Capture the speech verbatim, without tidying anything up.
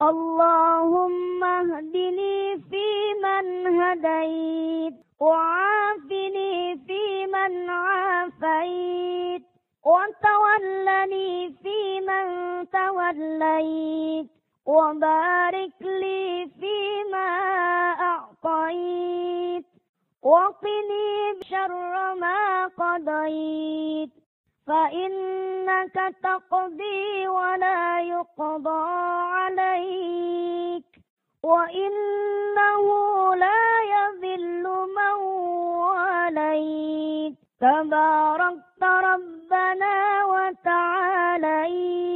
اللهم اهدني فيمن هديت، وعافني فيمن عافيت، وتولني فيمن توليت، وبارك لي فيما أعطيت، وقني شر ما قضيت، فإنك تقضي ولا يقضى عليك، وإنه لا يذل من واليت، تباركت ربنا وتعاليت.